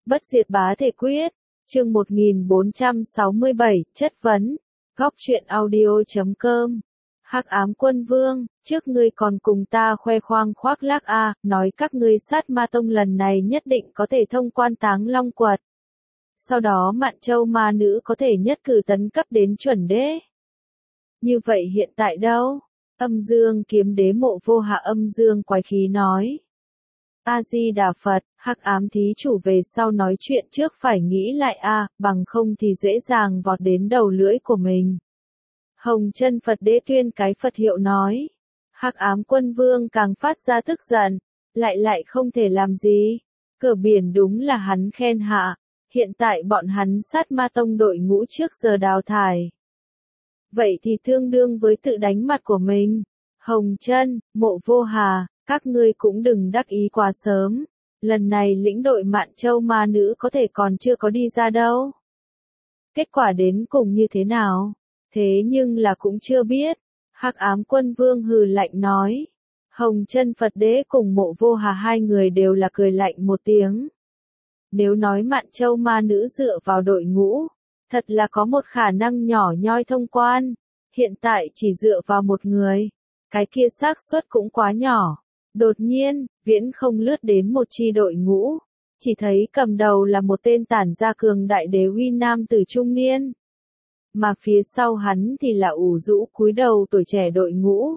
Bất diệt bá thể quyết, chương 1467, chất vấn, góc truyện audio.com. Hắc ám quân vương, trước ngươi còn cùng ta khoe khoang khoác lác nói các ngươi sát ma tông lần này nhất định có thể thông quan Táng Long Quật. Sau đó Mạn Châu ma nữ có thể nhất cử tấn cấp đến chuẩn đế. Như vậy hiện tại đâu? Âm Dương kiếm đế Mộ Vô Hạ âm dương quái khí nói. A-di-đà Phật, Hắc ám thí chủ về sau nói chuyện trước phải nghĩ lại bằng không thì dễ dàng vọt đến đầu lưỡi của mình. Hồng Chân Phật Đế tuyên cái Phật hiệu nói. Hắc ám quân vương càng phát ra tức giận, lại không thể làm gì. Cửa biển đúng là hắn khen hạ, hiện tại bọn hắn sát ma tông đội ngũ trước giờ đào thải. Vậy thì tương đương với tự đánh mặt của mình. Hồng Chân, Mộ Vô Hà, các ngươi cũng đừng đắc ý quá sớm. Lần này lĩnh đội Mạn Châu ma nữ có thể còn chưa có đi ra đâu. Kết quả đến cùng như thế nào? Thế nhưng là cũng chưa biết. Hắc ám quân vương hừ lạnh nói. Hồng Chân Phật Đế cùng Mộ Vô Hà hai người đều là cười lạnh một tiếng. Nếu nói Mạn Châu ma nữ dựa vào đội ngũ, thật là có một khả năng nhỏ nhoi thông quan. Hiện tại chỉ dựa vào một người, cái kia xác suất cũng quá nhỏ. Đột nhiên, Viễn Không lướt đến một chi đội ngũ, chỉ thấy cầm đầu là một tên tản ra cường đại đế uy nam tử trung niên. Mà phía sau hắn thì là ủ rũ cúi đầu tuổi trẻ đội ngũ.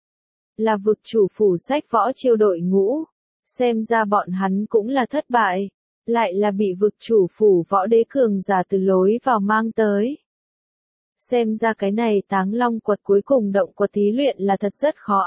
Là vực chủ phủ Sách Võ Chiêu đội ngũ. Xem ra bọn hắn cũng là thất bại. Lại là bị vực chủ phủ võ đế cường giả từ lối vào mang tới. Xem ra cái này Táng Long Quật cuối cùng động quật thí luyện là thật rất khó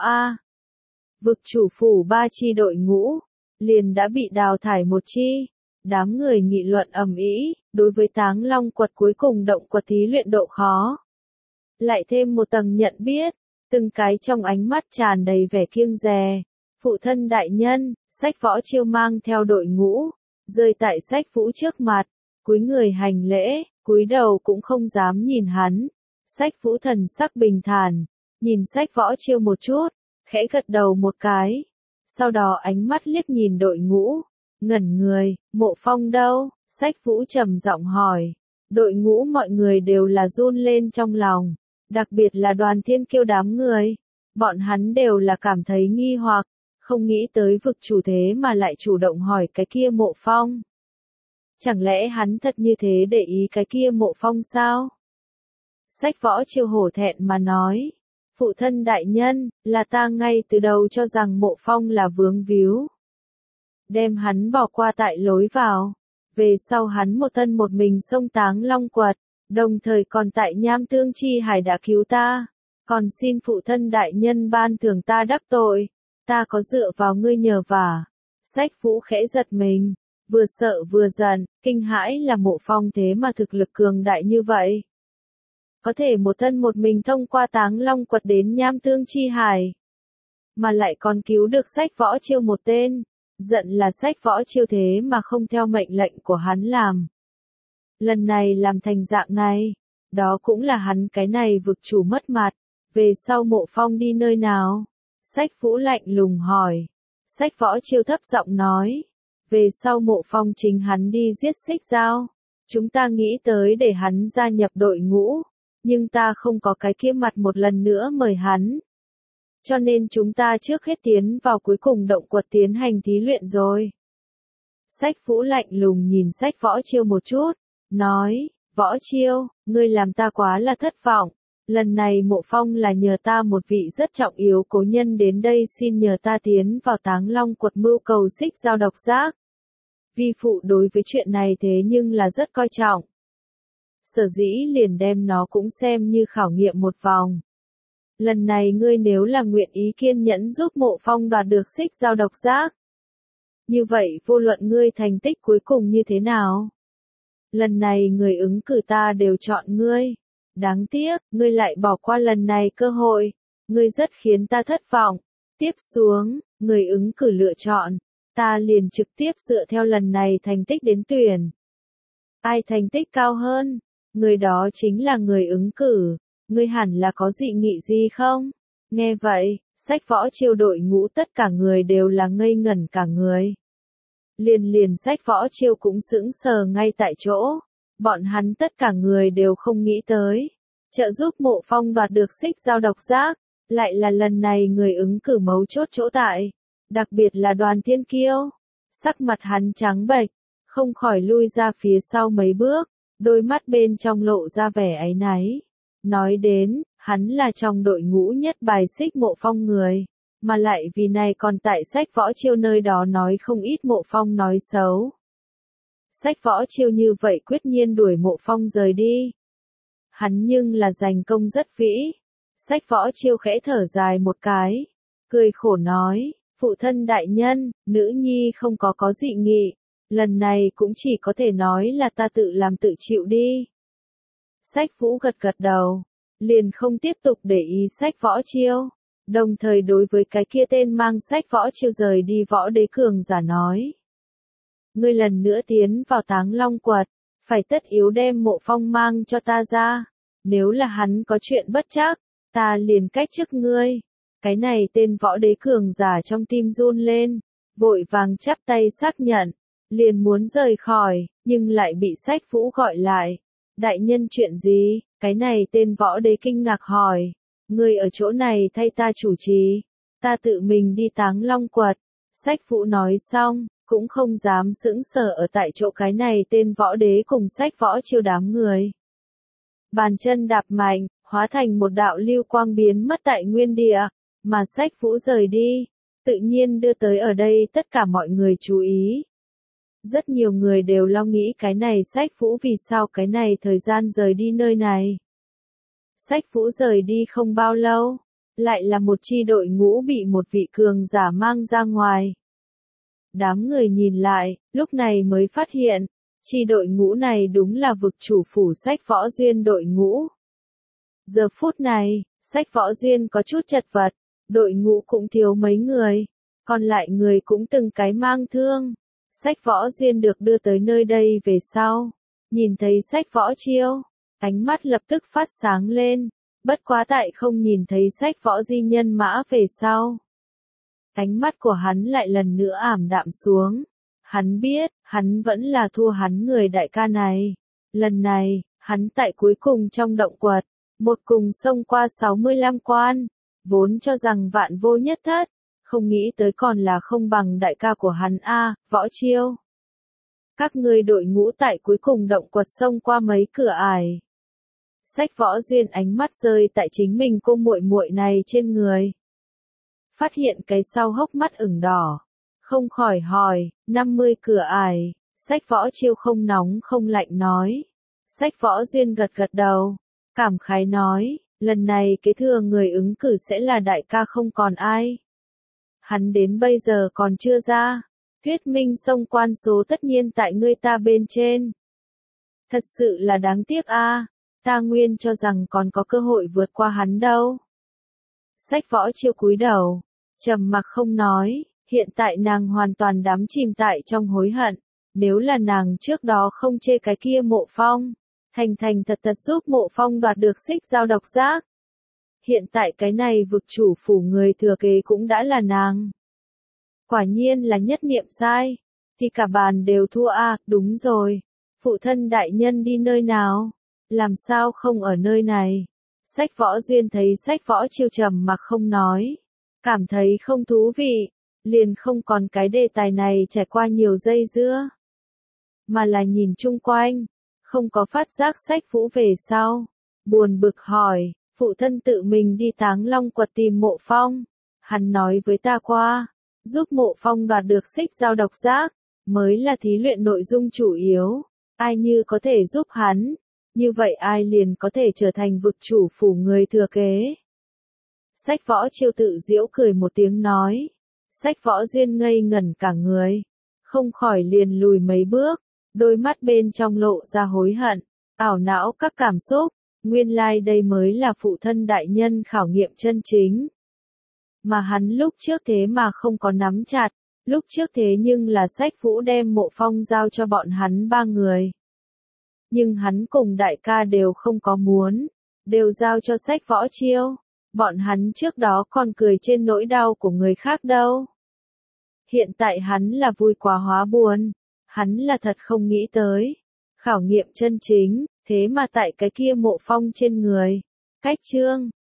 Vực chủ phủ ba chi đội ngũ, liền đã bị đào thải một chi. Đám người nghị luận ầm ĩ, đối với Táng Long Quật cuối cùng động quật thí luyện độ khó. Lại thêm một tầng nhận biết, từng cái trong ánh mắt tràn đầy vẻ kiêng dè. Phụ thân đại nhân, Sách Võ Chiêu mang theo đội ngũ, rơi tại Sách Vũ trước mặt, cúi người hành lễ, cúi đầu cũng không dám nhìn hắn. Sách Vũ thần sắc bình thản, nhìn Sách Võ Chiêu một chút, khẽ gật đầu một cái. Sau đó ánh mắt liếc nhìn đội ngũ, ngẩn người, Mộ Phong đâu? Sách Vũ trầm giọng hỏi. Đội ngũ mọi người đều là run lên trong lòng, đặc biệt là Đoàn Thiên Kiêu đám người. Bọn hắn đều là cảm thấy nghi hoặc, không nghĩ tới vực chủ thế mà lại chủ động hỏi cái kia Mộ Phong. Chẳng lẽ hắn thật như thế để ý cái kia Mộ Phong sao? Sách Võ Chiêu hổ thẹn mà nói. Phụ thân đại nhân, là ta ngay từ đầu cho rằng Mộ Phong là vướng víu. Đem hắn bỏ qua tại lối vào. Về sau hắn một thân một mình xông Táng Long Quật, đồng thời còn tại Nham Tương Chi Hải đã cứu ta. Còn xin phụ thân đại nhân ban thưởng ta đắc tội. Ta có dựa vào ngươi nhờ vả. Sách Vũ khẽ giật mình, vừa sợ vừa giận, kinh hãi là Mộ Phong thế mà thực lực cường đại như vậy. Có thể một thân một mình thông qua Táng Long Quật đến Nham Tương Chi Hải. Mà lại còn cứu được Sách Võ Chiêu một tên. Giận là Sách Võ Chiêu thế mà không theo mệnh lệnh của hắn làm. Lần này làm thành dạng này. Đó cũng là hắn cái này vực chủ mất mặt. Về sau Mộ Phong đi nơi nào? Sách Vũ lạnh lùng hỏi. Sách Võ Chiêu thấp giọng nói. Về sau Mộ Phong chính hắn đi giết Xích Dao. Chúng ta nghĩ tới để hắn gia nhập đội ngũ. Nhưng ta không có cái kia mặt một lần nữa mời hắn. Cho nên chúng ta trước hết tiến vào cuối cùng động quật tiến hành thí luyện rồi. Sách Vũ lạnh lùng nhìn Sách Võ Chiêu một chút. Nói, Võ Chiêu, ngươi làm ta quá là thất vọng. Lần này Mộ Phong là nhờ ta một vị rất trọng yếu cố nhân đến đây xin nhờ ta tiến vào Táng Long Quật mưu cầu Xích Dao độc giác. Vi phụ đối với chuyện này thế nhưng là rất coi trọng. Sở dĩ liền đem nó cũng xem như khảo nghiệm một vòng. Lần này ngươi nếu là nguyện ý kiên nhẫn giúp Mộ Phong đoạt được Xích Dao độc giác. Như vậy vô luận ngươi thành tích cuối cùng như thế nào? Lần này người ứng cử ta đều chọn ngươi. Đáng tiếc, ngươi lại bỏ qua lần này cơ hội. Ngươi rất khiến ta thất vọng. Tiếp xuống, người ứng cử lựa chọn. Ta liền trực tiếp dựa theo lần này thành tích đến tuyển. Ai thành tích cao hơn? Người đó chính là người ứng cử. Ngươi hẳn là có dị nghị gì không? Nghe vậy, Sách Võ Chiêu đội ngũ tất cả người đều là ngây ngẩn cả người. liền Sách Võ Chiêu cũng sững sờ ngay tại chỗ. Bọn hắn tất cả người đều không nghĩ tới. Trợ giúp Mộ Phong đoạt được xích dao độc giác, lại là lần này người ứng cử mấu chốt chỗ tại. Đặc biệt là Đoàn Thiên Kiêu. Sắc mặt hắn trắng bệch, không khỏi lui ra phía sau mấy bước, đôi mắt bên trong lộ ra vẻ áy náy. Nói đến, hắn là trong đội ngũ nhất bài xích Mộ Phong người, mà lại vì này còn tại Sách Võ Chiêu nơi đó nói không ít Mộ Phong nói xấu. Sách Võ Chiêu như vậy quyết nhiên đuổi Mộ Phong rời đi. Hắn nhưng là giành công rất vĩ. Sách Võ Chiêu khẽ thở dài một cái, cười khổ nói, phụ thân đại nhân, nữ nhi không có dị nghị, lần này cũng chỉ có thể nói là ta tự làm tự chịu đi. Sách Vũ gật gật đầu, liền không tiếp tục để ý Sách Võ Chiêu, đồng thời đối với cái kia tên mang Sách Võ Chiêu rời đi võ đế cường giả nói. Ngươi lần nữa tiến vào Táng Long Quật, phải tất yếu đem Mộ Phong mang cho ta ra, nếu là hắn có chuyện bất trắc, ta liền cách chức ngươi. Cái này tên võ đế cường giả trong tim run lên, vội vàng chắp tay xác nhận, liền muốn rời khỏi, nhưng lại bị Sách Vũ gọi lại. Đại nhân chuyện gì? Cái này tên võ đế kinh ngạc hỏi. Ngươi ở chỗ này thay ta chủ trì, ta tự mình đi Táng Long Quật. Sách Vũ nói xong, cũng không dám sững sờ ở tại chỗ cái này tên võ đế cùng Sách Võ Chiêu đám người. Bàn chân đạp mạnh, hóa thành một đạo lưu quang biến mất tại nguyên địa, mà Sách Vũ rời đi, tự nhiên đưa tới ở đây tất cả mọi người chú ý. Rất nhiều người đều lo nghĩ cái này Sách Vũ vì sao cái này thời gian rời đi nơi này. Sách Vũ rời đi không bao lâu, lại là một chi đội ngũ bị một vị cường giả mang ra ngoài. Đám người nhìn lại, lúc này mới phát hiện, chi đội ngũ này đúng là vực chủ phủ Sách Võ Duyên đội ngũ. Giờ phút này, Sách Võ Duyên có chút chật vật, đội ngũ cũng thiếu mấy người, còn lại người cũng từng cái mang thương. Sách Võ Duyên được đưa tới nơi đây về sau, nhìn thấy Sách Võ Chiêu, ánh mắt lập tức phát sáng lên, bất quá tại không nhìn thấy Sách Võ Di nhân mã về sau. Ánh mắt của hắn lại lần nữa ảm đạm xuống. Hắn biết, hắn vẫn là thua hắn người đại ca này. Lần này, hắn tại cuối cùng trong động quật, một cùng xông qua 65 quan, vốn cho rằng vạn vô nhất thất, không nghĩ tới còn là không bằng đại ca của hắn Võ Chiêu. Các ngươi đội ngũ tại cuối cùng động quật xông qua mấy cửa ải. Sách Võ Duyên ánh mắt rơi tại chính mình cô muội muội này trên người. Phát hiện cái sau hốc mắt ửng đỏ, không khỏi hỏi, 50 cửa ải. Sách Võ Chiêu không nóng không lạnh nói. Sách Võ Duyên gật gật đầu, cảm khái nói, lần này kế thừa người ứng cử sẽ là đại ca không còn ai. Hắn đến bây giờ còn chưa ra, thuyết minh xông quan số tất nhiên tại ngươi ta bên trên. Thật sự là đáng tiếc ta nguyên cho rằng còn có cơ hội vượt qua hắn đâu. Sách Võ Chiêu cúi đầu, trầm mặc không nói, hiện tại nàng hoàn toàn đắm chìm tại trong hối hận, nếu là nàng trước đó không chê cái kia Mộ Phong, thành thật giúp Mộ Phong đoạt được xích dao độc giác. Hiện tại cái này vực chủ phủ người thừa kế cũng đã là nàng. Quả nhiên là nhất niệm sai, thì cả bàn đều thua đúng rồi. Phụ thân đại nhân đi nơi nào? Làm sao không ở nơi này? Sách Võ Duyên thấy Sách Võ Chiêu trầm mặc không nói, cảm thấy không thú vị, liền không còn cái đề tài này trải qua nhiều dây dưa, mà là nhìn chung quanh, không có phát giác Sách Vũ về sau, buồn bực hỏi, phụ thân tự mình đi Táng Long Quật tìm Mộ Phong, hắn nói với ta qua, giúp Mộ Phong đoạt được xích dao độc giác, mới là thí luyện nội dung chủ yếu, ai như có thể giúp hắn, như vậy ai liền có thể trở thành vực chủ phủ người thừa kế. Sách Võ Chiêu tự giễu cười một tiếng nói. Sách Võ Duyên ngây ngẩn cả người, không khỏi liền lùi mấy bước, đôi mắt bên trong lộ ra hối hận, ảo não các cảm xúc, nguyên lai đây mới là phụ thân đại nhân khảo nghiệm chân chính. Mà hắn lúc trước thế mà không có nắm chặt, lúc trước thế nhưng là Sách Vũ đem Mộ Phong giao cho bọn hắn 3 người. Nhưng hắn cùng đại ca đều không có muốn, đều giao cho Sách Võ Chiêu, bọn hắn trước đó còn cười trên nỗi đau của người khác đâu. Hiện tại hắn là vui quá hóa buồn. Hắn là thật không nghĩ tới. Khảo nghiệm chân chính, thế mà tại cái kia Mộ Phong trên người. Cách chương